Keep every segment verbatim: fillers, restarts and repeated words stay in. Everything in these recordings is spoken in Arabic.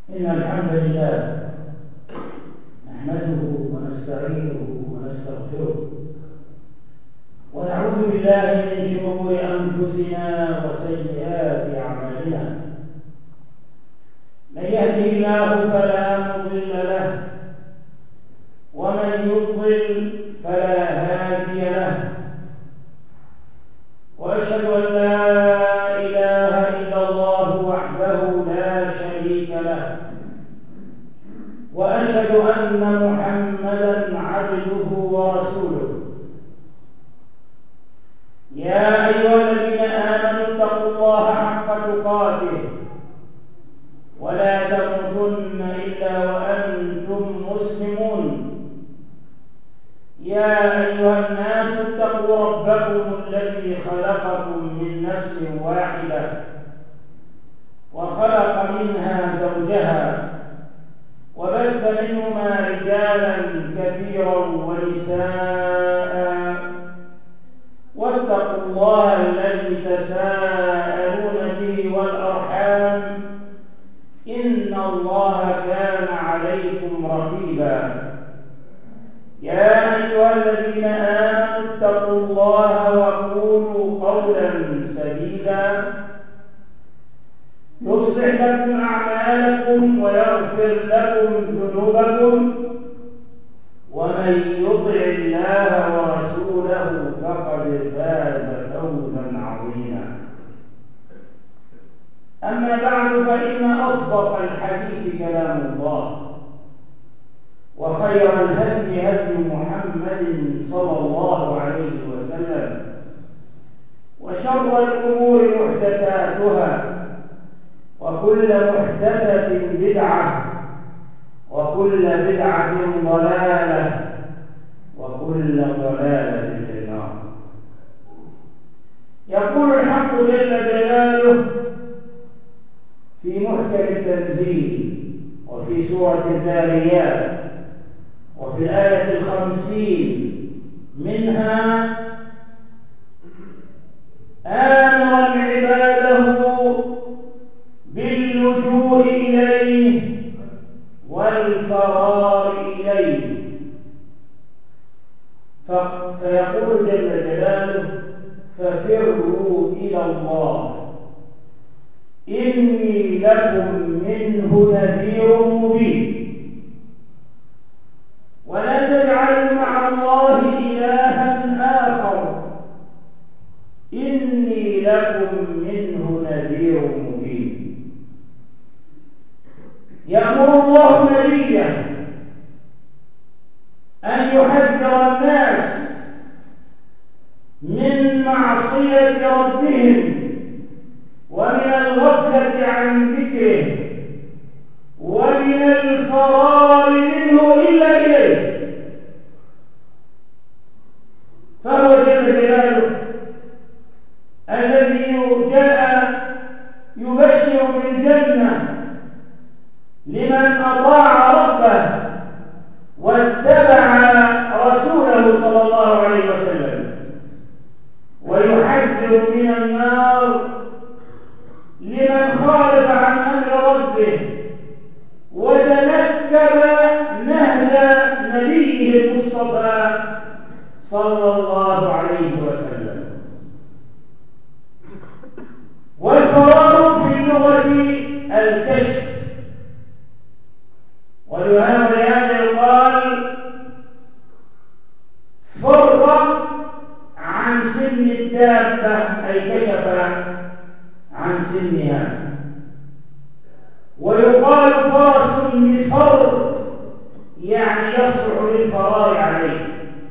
إن الحمد لله نحمده ونستعينه ونستغفره ونعوذ بالله من شرور أنفسنا وسيئات أعمالنا. من يهده الله فلا مضل له ومن يضلل فلا هادي له، وأشهد أن لا إله إلا الله وحده لا شريك له، وأشهد أن محمدًا عبده ورسوله. يا أيها الذين آمنوا اتقوا الله حق تقاته ولا تموتن إلا وأنتم مسلمون. يا أيها الناس اتقوا ربكم الذي خلقكم من نفس واحدة وخلق منها زوجها وبث منهما رجالا كثيرا ونساء، واتقوا الله الذي تساءلون به والأرحام إن الله كان عليكم رقيبا. يا أيها الذين آمنوا اتقوا الله وقولوا قولا سديدا يصلح لكم أعمالكم ويغفر لكم ذنوبكم، ومن يطع الله ورسوله فقد فاز فوزا عظيما. أما بعد، فإن أصدق الحديث كلام الله، وخير الهدي هدي محمد صلى الله عليه وسلم، وشر الأمور محدثاتها، وكل محدثة بدعة، وكل بدعة ضلالة، وكل ضلالة في النار. يقول الحق جل جلاله في محكم التنزيل وفي سورة الذاريات وفي الآية الخمسين منها: آمر عباده باللجوء إليه والفرار إليه. فيقول جل جلاله: ففروا إلى الله إني لكم منه نذير مبين، ولا تجعلوا مع الله إلها آخر إني لكم منه نذير مبين. يأمر الله نبيه أن يحذر الناس من معصية ربهم ومن الغفلة عن ذكره ومن الفرار منه إلا إليه. فهو جل جلاله الذي جاء يبشر بالجنة لمن أطاع ربه واتبع رسوله صلى الله عليه وسلم، ويحذر من النار لمن خالف عن أمر ربه وتنكب نهج نبيه المصطفى صلى الله عليه وسلم. والفرار في اللغة الكشف، ولهذا يقال فر عن سن الدابة، أي كشف عن سنها. ويقال فرس بفر، يعني يصلح للفرار عليه.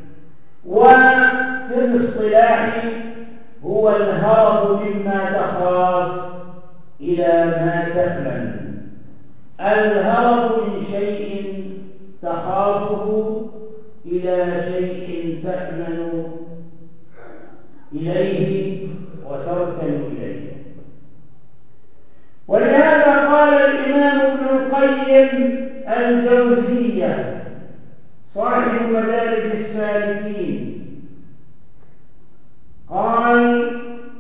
وفي الاصطلاح هو الهرب مما تخاف إلى ما تأمن. الهرب من شيء تخافه إلى شيء تأمن إليه وتركن إليه. ولهذا قال الإمام ابن القيم الجوزية صاحب مدارج السالكين، قال: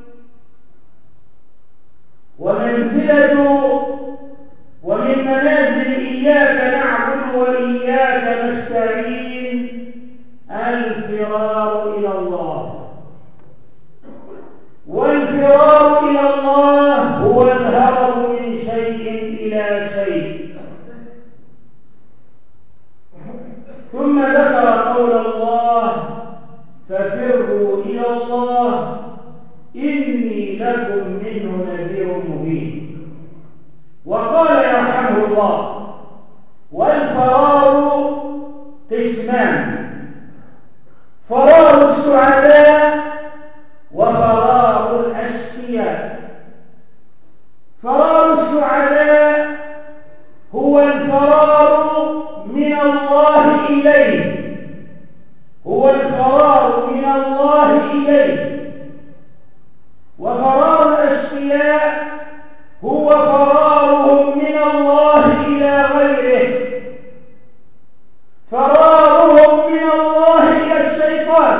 ومنزلة ومن منازل إياك نعبد وإياك نستعين الفرار إلى الله. والفرار إلى الله هو الهرب من شيء إلى شيء. ثم ذكر قول الله: ففروا إلى الله إني لكم منه نذير مبين. وقال يرحمه الله: والفرار قسمان: فرار السعداء وفرار الأشقياء. فرار السعداء هو الفرار من الله إليه، هو الفرار من الله إليه. وفرار الأشقياء هو فرارهم من الله إلى غيره، فرارهم من الله إلى الشيطان.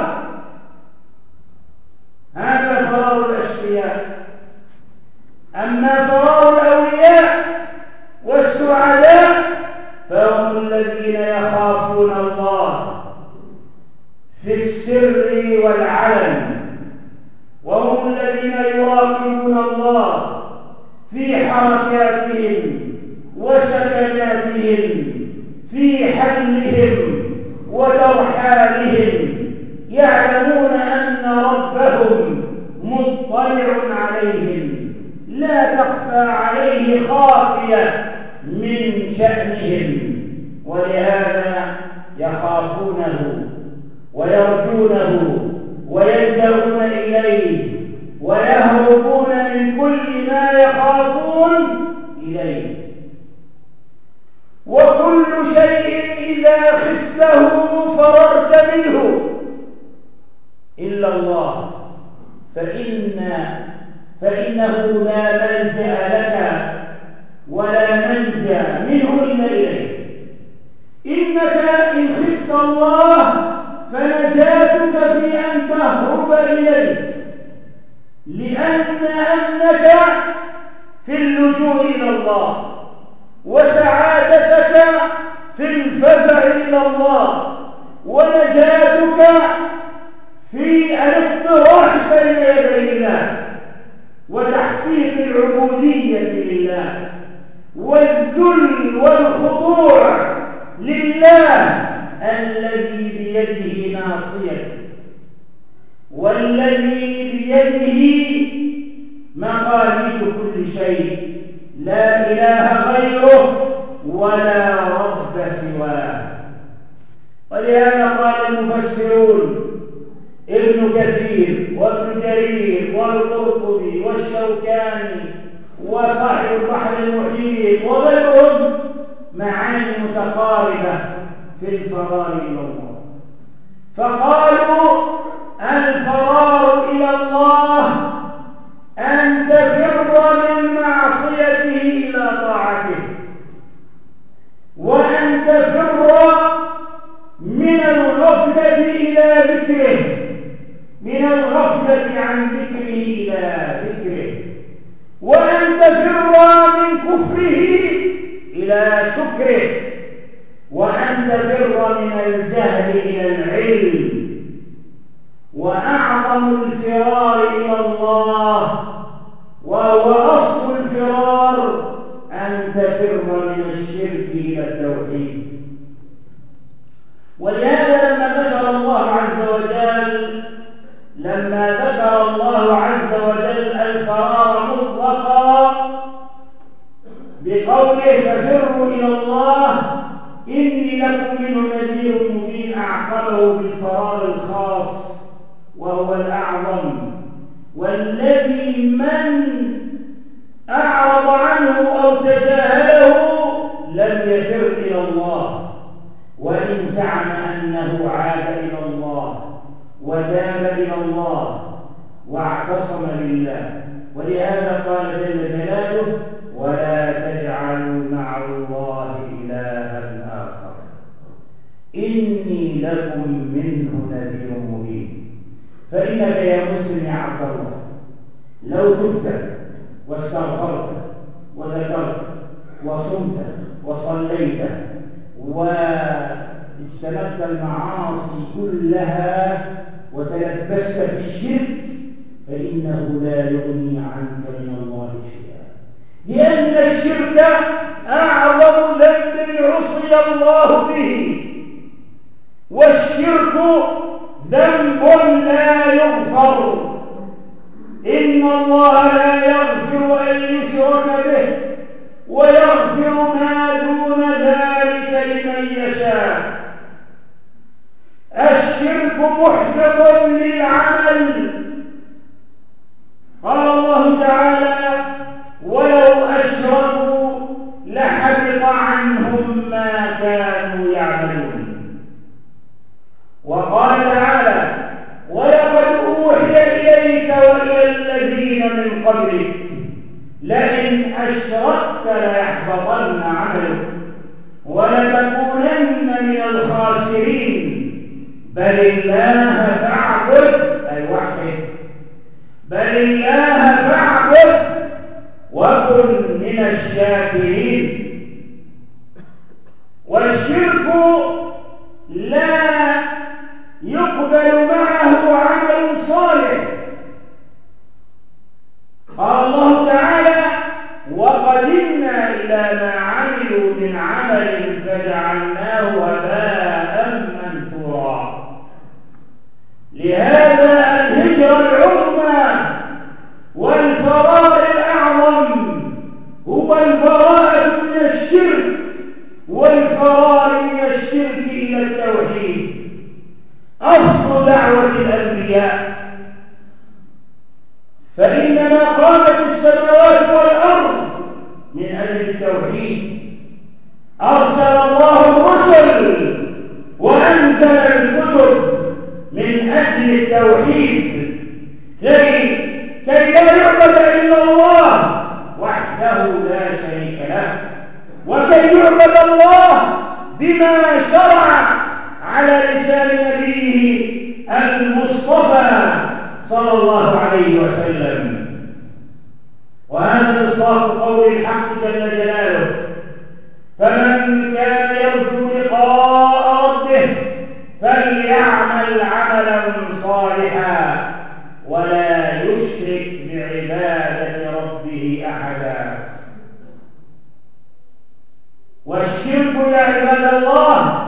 هذا فرار الأشقياء. أما فرار الأولياء والسعداء فهم الذين يخافون الله في السر والعلن، وهم الذين يراقبون الله في حركاتهم وسكناتهم، في حلهم وترحالهم، يعلمون أن ربهم مطلع عليهم، لا تخفى عليه خافية من شأنهم، ولهذا يخافونه ويرجونه ويلجأون إليه ويهربون من كل ما يخافون إليه. وكل شيء إذا خفته فررت منه إلا الله، فإن فإنه لا ملجأ لك ولا منجا منه إلا إليه. إنك إن خفت الله فنجاتك في أن تهرب إليه، لأن أنك في اللجوء إلى الله، وسعادتك في الفزع إلى الله، ونجاتك في الاضطراح بين يدي الله وتحقيق العبودية لله والذل والخضوع لله الذي بيده ناصيته، والذي بيده مقاليد كل شيء، لا إله غيره ولا رب سواه. ولهذا قال المفسرون ابن كثير وابن جرير والقرطبي والشوكاني وصاحب البحر المحيط وغيرهم معاني متقاربة في الفرار إلى الله، فقالوا: الفرار إلى الله أن تفر من معصيته إلى طاعته، وأن تفر من الغفلة إلى ذكره، من الغفلة عن ذكره إلى ذكره، وأن تفر من كفره إلى شكره، وأن تفر من الجهل إلى العلم. وأعظم الفرار إلى الله وهو أصل الفرار أن تفر من الشرك إلى التوحيد. ولهذا لما ذكر الله عز وجل لما ذكر الله عز وجل الفرار مطلقا بقوله: ففروا إلى الله إني لكم منه نذير مبين، أعقبه بالفرار الخاص وهو الأعظم، والذي من أعرض عنه أو تجاهله لم يفر إلى الله، وإن زعم أنه عاد إلى الله وتاب إلى الله واعتصم بالله. ولهذا قال جل جلاله: ولا تجعلوا مع الله إلها آخر إني لكم منه نذير مبين. فإنك يا مسلم يا عبد الله لو تبت واستغفرت وذكرت وصمت وصليت واجتنبت المعاصي كلها وتلبست في الشرك فإنه لا يغني عنك من الله شيئا، لأن الشرك أعظم ذنب عصي الله به، والشرك ذنب لا يغفر. إن الله لا يغفر أن يشرك به ويغفر ما دون ذلك لمن يشاء. الشرك محبط للعمل، قال الله تعالى ولو أشركوا لحبط عنهم ما كانوا يعملون. وقال تعالى ولقد أوحي إليك وإلى الذين من قبلك لئن أشركت ليحبطن عملك ولتكونن من الخاسرين بل الله فاعبد أي وحده بل الله فاعبد وكن من الشاكرين. والشرك لا يقبل معه عمل صالح. قال الله تعالى وقدمنا إلى ما عملوا من عمل فجعلناه هباء منثورا. لهذا الهجرة العظمى والفرار الأعظم هو البراءة من الشرك والفرار من الشرك إلى التوحيد. أصل دعوة الأنبياء، فإنما قامت السماوات والأرض من أجل التوحيد. أرسل الله الرسل وأنزل الكتب من أجل التوحيد كي كي لا يعبد إلا الله وحده لا شريك له، وكي يعبد الله بما شرع على لسان نبيه المصطفى صلى الله عليه وسلم. وهذا مصداق قول الحق جل جلاله فمن كان يرجو لقاء ربه فليعمل عملا صالحا ولا يشرك بعبادة ربه أحدا. والشرك يا عباد الله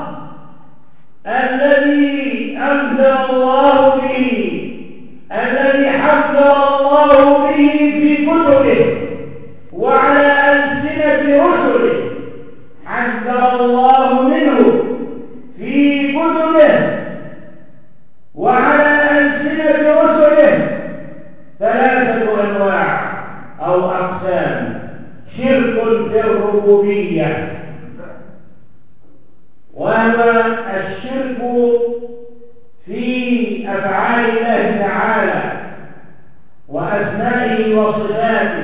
الذي أنزل الله به، الذي حذر الله به في كتبه وعلى ألسنة رسله، حذر الله منه في كتبه وعلى ألسنة رسله ثلاثة أنواع أو أقسام: شرك في الربوبية، وهو الشرك في أفعال الله تعالى وأسمائه وصفاته،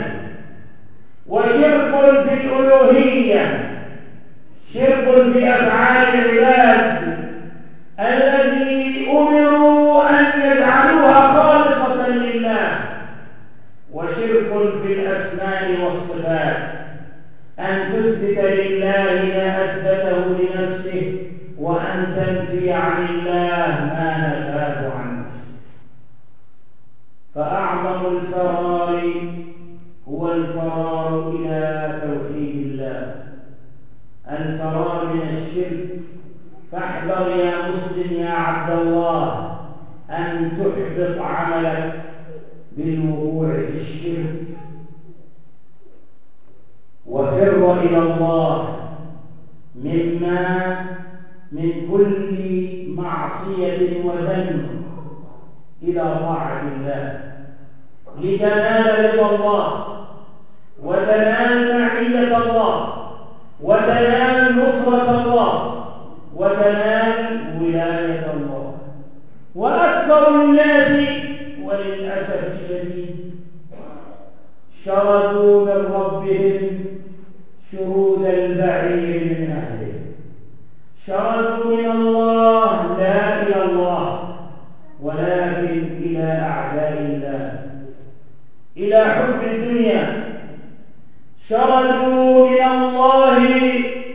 وشرك في الألوهية، شرك في أفعال العباد الذي أمروا أن يجعلوها خالصة لله، وشرك في الأسماء والصفات أن تثبت لله ما أثبته لنفسه وأن تنفي عن الله ما نفاه عن نفسه. فأعظم الفرار هو الفرار إلى توحيد الله، الفرار من الشرك. فاحذر يا مسلم يا عبد الله أن تحبط عملك بالوقوع في الشرك، وفر إلى الله مما من كل معصية وذنب إلى طاعة الله لتنال رضا الله وتنال معية الله وتنال نصرة الله وتنال ولاية الله. وأكثر الناس وللأسف الشديد شردوا من ربهم شرود البعير من أهله، شردوا من الله لا إلى الله ولكن إلى أعداء الله، إلى حب الدنيا. شردوا من الله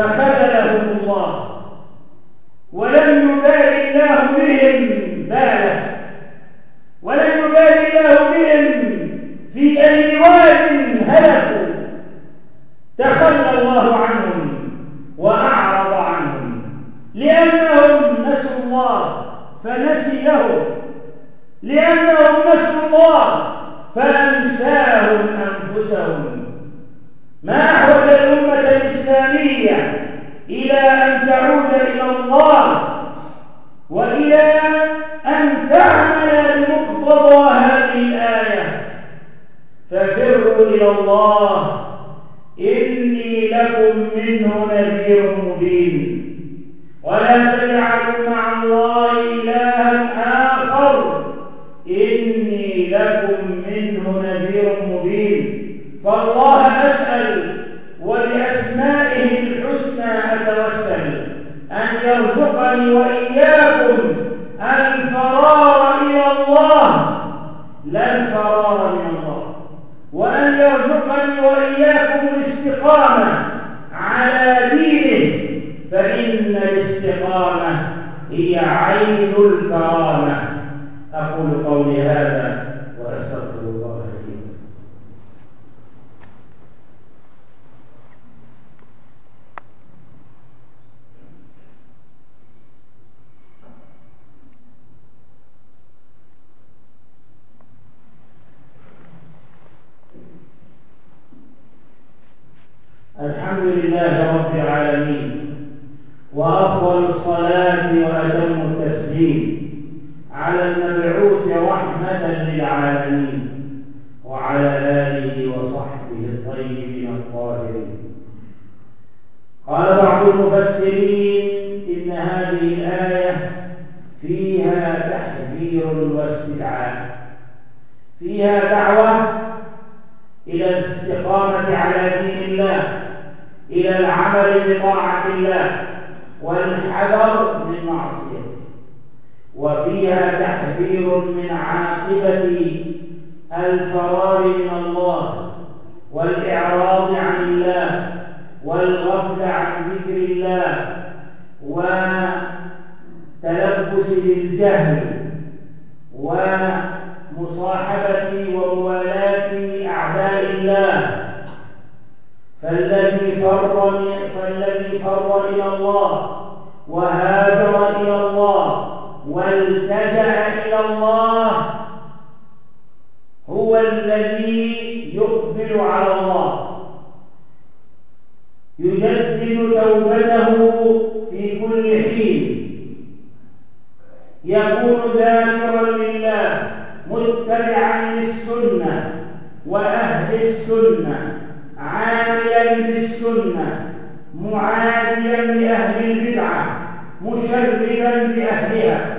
فخذلهم الله ولم يبالي الله بهم باله، ولم يبالي الله بهم في أي واد هلكوا، تخلى الله عنهم وأعرض عنهم لأنهم نسوا الله فنسيهم، لأنهم نسوا الله فأنساهم أنفسهم. ما أحوج الأمة الإسلامية إلى أن تعود إلى الله وإلى أن تعمل بمقتضى هذه الآية: ففروا إلى الله إني لكم منه نذير مبين، ولا تجعلوا مع الله إلها آخر إني لكم منه نذير مبين. فالله أسأل وبأسمائه الحسنى أتوسل أن يرزقني وإياكم الفرار إلى الله لا الفرار من الله، وأن يرزقني وإياكم الاستقامة على دينه، فإن الاستقامة هي عين الكرامة. أقول قولي هذا وأستغفر الله لي. الحمد لله رب العالمين، وأفضل الصلاة وأتم التسليم على المبعوث رحمة للعالمين وعلى آله وصحبه الطيبين الطاهرين. قال بعض المفسرين إن هذه الآية فيها تحذير واستدعاء، فيها دعوة إلى الاستقامة على دين الله، إلى العمل بطاعة الله والحذر من معصيته، وفيها تحذير من عاقبة الفرار من الله والإعراض عن الله والغفل عن ذكر الله وتلبس بالجهل ومصاحبة وموالاة أعداء الله. فالذي فر فالذي فر إلى الله وهاجر إلى الله والتجأ إلى الله هو الذي يقبل على الله، يجدد توبته في كل حين، يكون ذاكرا لله متبعا للسنة وأهل السنة، عاملا بالسنة، معاديا لأهل البدعة، مشردا بأهلها،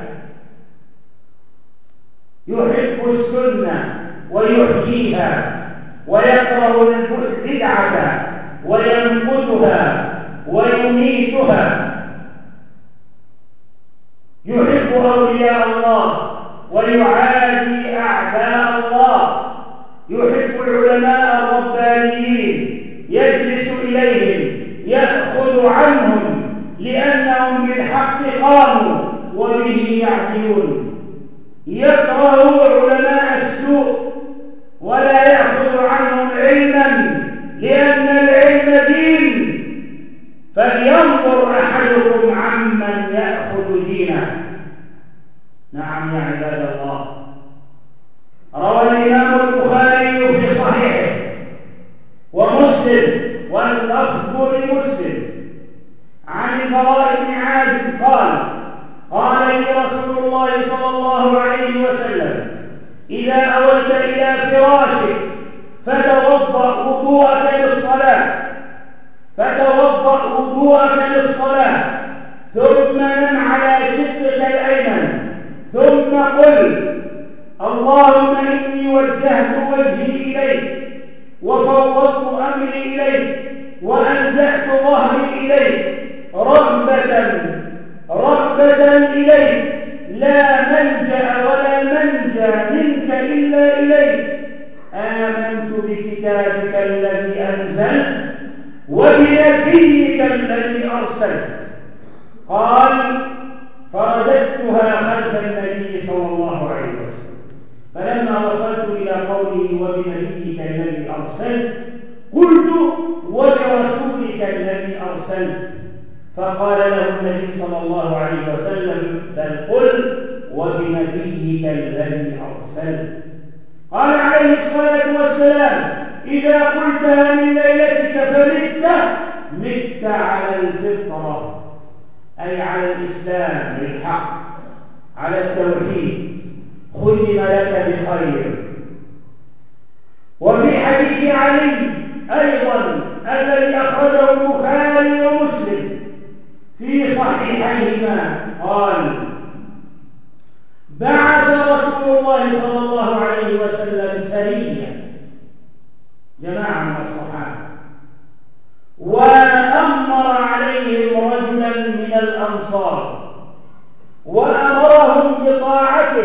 يحب السنة ويحييها ويكره البدعة وينقذها ويميتها، يحب أولياء الله ويعادي أعداء الله، يحب العلماء الربانيين، يجلس إليهم يأخذ عنهم لأنهم بالحق قاموا وبه يعدلون، يكره علماء السوء ولا يأخذ عنهم علما لأن العلم دين، فلينظر أحدكم عمن يأخذ دينه. نعم يا عباد الله، روى الإمام البخاري في صحيحه ومسلم واللفظ لمسلم عن البراء بن عازب قال: قال لي رسول الله صلى الله عليه وسلم: إذا أويت إلى فراشك فتوضأ وضوءك للصلاة فتوضأ وضوءك للصلاة ثم نم على شقك الأيمن، ثم قل: اللهم إني وجهت وجهي إليك وفوضت أمري إليك وألجأت ظهري إليك رغبة رغبة إليك، لا ملجأ ولا منجى منك إلا إليك، آمنت بكتابك الذي أنزلت وبنبيك الذي أرسلت. قال فرددتها خلف النبي صلى الله عليه وسلم، فلما وصلت إلى قوله وبنبيك الذي أرسلت قلت وبرسولك الذي أرسلت، فقال له النبي صلى الله عليه وسلم بل قل وبنبيك الذي أرسلت. قال عليه الصلاة والسلام إذا قلتها من ليلتك فمت مت على الفطرة، أي على الإسلام بالحق، على التوحيد، ختم لك بخير. وفي حديث علي أيضا الذي أخرجه البخاري ومسلم في صحيحيهما قال بعث رسول الله صلى الله عليه وسلم سريا جماعة من الصحابة وأمر عليهم رجلا من الأنصار وأمرهم بطاعته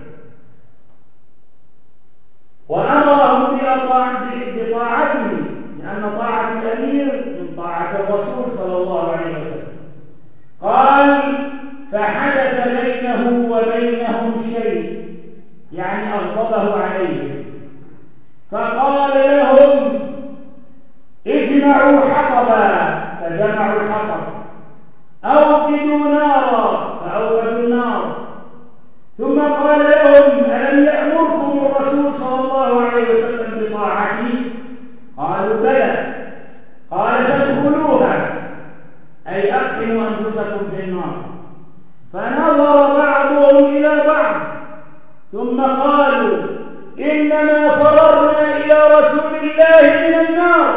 وأمرهم بطاعته لأن طاعة الأمير من طاعة الرسول صلى الله عليه وسلم. قال فحدث بينه وبينهم شيء يعني أغضبه عليهم، فقال لهم اجمعوا حطبا فجمعوا الحطب، أوقدوا نارا فأوقدوا النار، ثم قال لهم ألم يأمركم الرسول صلى الله عليه وسلم بطاعتي؟ قالوا بلى. قال فادخلوها أي أقحموا أنفسكم في النار. فنظر بعضهم إلى بعض ثم قالوا إنما فررنا إلى رسول الله من النار،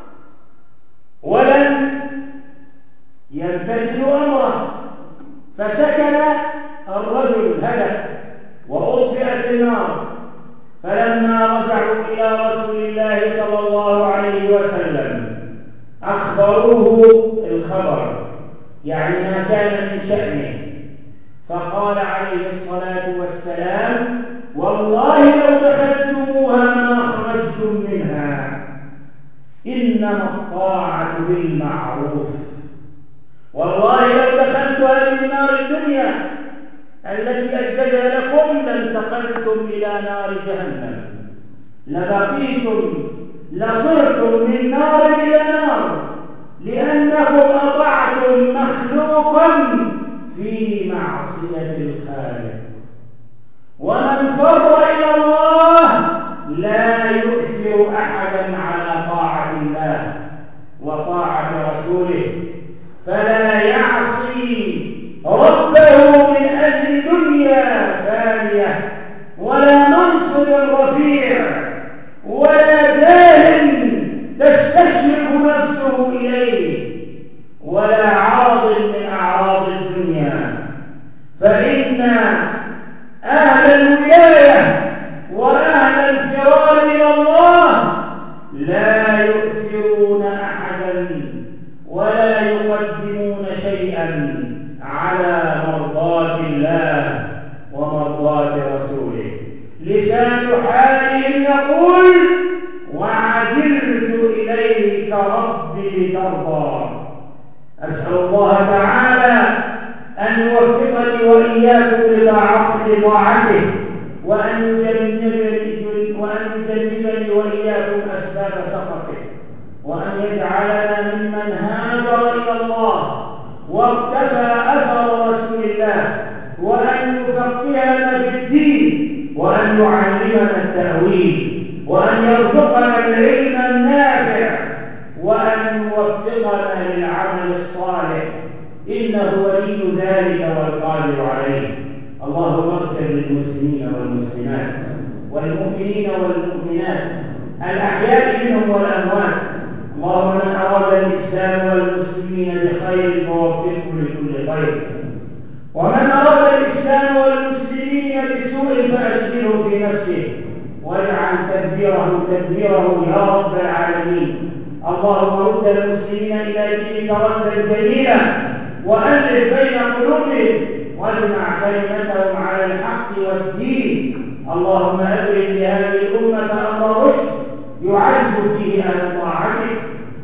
ولم يمتثلوا أمره، فسكن الرجل هدأ وأطفئت النار. فلما رجعوا إلى رسول الله صلى الله عليه وسلم أخبروه الخبر يعني ما كان من شأنه، فقال عليه الصلاة والسلام والله لو دخلتموها ما خرجتم منها، إنما الطاعة بالمعروف. والله لو دخلت هذه النار الدنيا التي أجدها لكم لانتقلتم إلى نار جهنم، لبقيتم لصرتم من نار إلى نار، لأنكم أطعتم مخلوقا في معصية الخالق. ومن فر إلى الله لا يؤثر أحدا على طاعة الله وطاعة رسوله، فلا يعصي ربه من أجل دنيا فانية ولا منصب رفيع ولا جاه تستشرف نفسه إليه ولا عرض من أعراض الدنيا. فإن أهل الولاية وأهل الفرار إلى الله لا يؤثرون أحدا ولا يقدمون شيئا على مرضاة الله ومرضاة رسوله. لسان حالهم يقول وعجلت إليك ربي لترضى. أسأل الله تعالى أن يوفقني وإياكم لطاعته وأن يجنبني وأن يجنبني وإياكم أسباب سخطه، وأن يجعلنا ممن هاجر إلى الله واقتفى أثر رسول الله، وأن يفقهنا في الدين، وأن يعلمنا التأويل، وأن يرزقنا العلم النافع، وأن يوفقنا للعمل الصالح، إنه ولي ذلك والقادر عليه. اللهم اغفر للمسلمين والمسلمات والمؤمنين والمؤمنات الأحياء منهم والأموات. اللهم من أراد الإسلام والمسلمين بخير فوفقه لكل خير، ومن أراد الإسلام والمسلمين بسوء فأشغله في نفسه واجعل تدبيره تدبيره يا رب العالمين. اللهم رد المسلمين إلى دينك ردا جميلا، وألف بين قلوبهم واجمع كلمتهم على الحق والدين. اللهم أبرم لهذه الأمة أمر رشد يعز فيه أهل طاعتك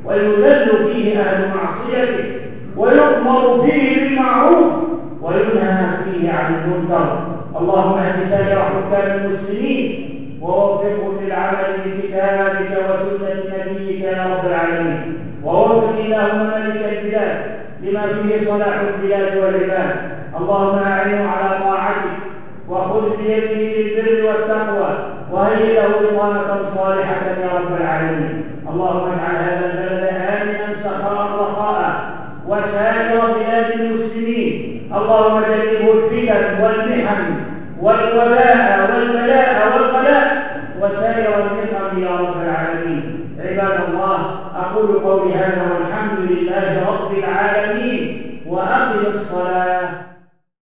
ويذل فيه أهل معصيته، ويؤمر فيه بالمعروف وينهى فيه عن المنكر. اللهم اهد سائر حكام المسلمين ووفقهم للعمل بكتابك وسنة نبيك يا رب العالمين، ووفق اللهم ملك البلاد لما فيه صلاح البلاد والعباد. اللهم أعنه على طاعتك وخذ بيده للبر والتقوى وهيئ له بطانة صالحة يا رب العالمين. اللهم اجعل هذا البلد آمنا سخاء رخاء وسائر بلاد المسلمين. اللهم جنبه الفتن والمحن والوباء والبلاء والغلاء وسائر النقم يا رب العالمين. عباد الله، أقول قولي هذا والحمد لله رب العالمين، وأقم الصلاة.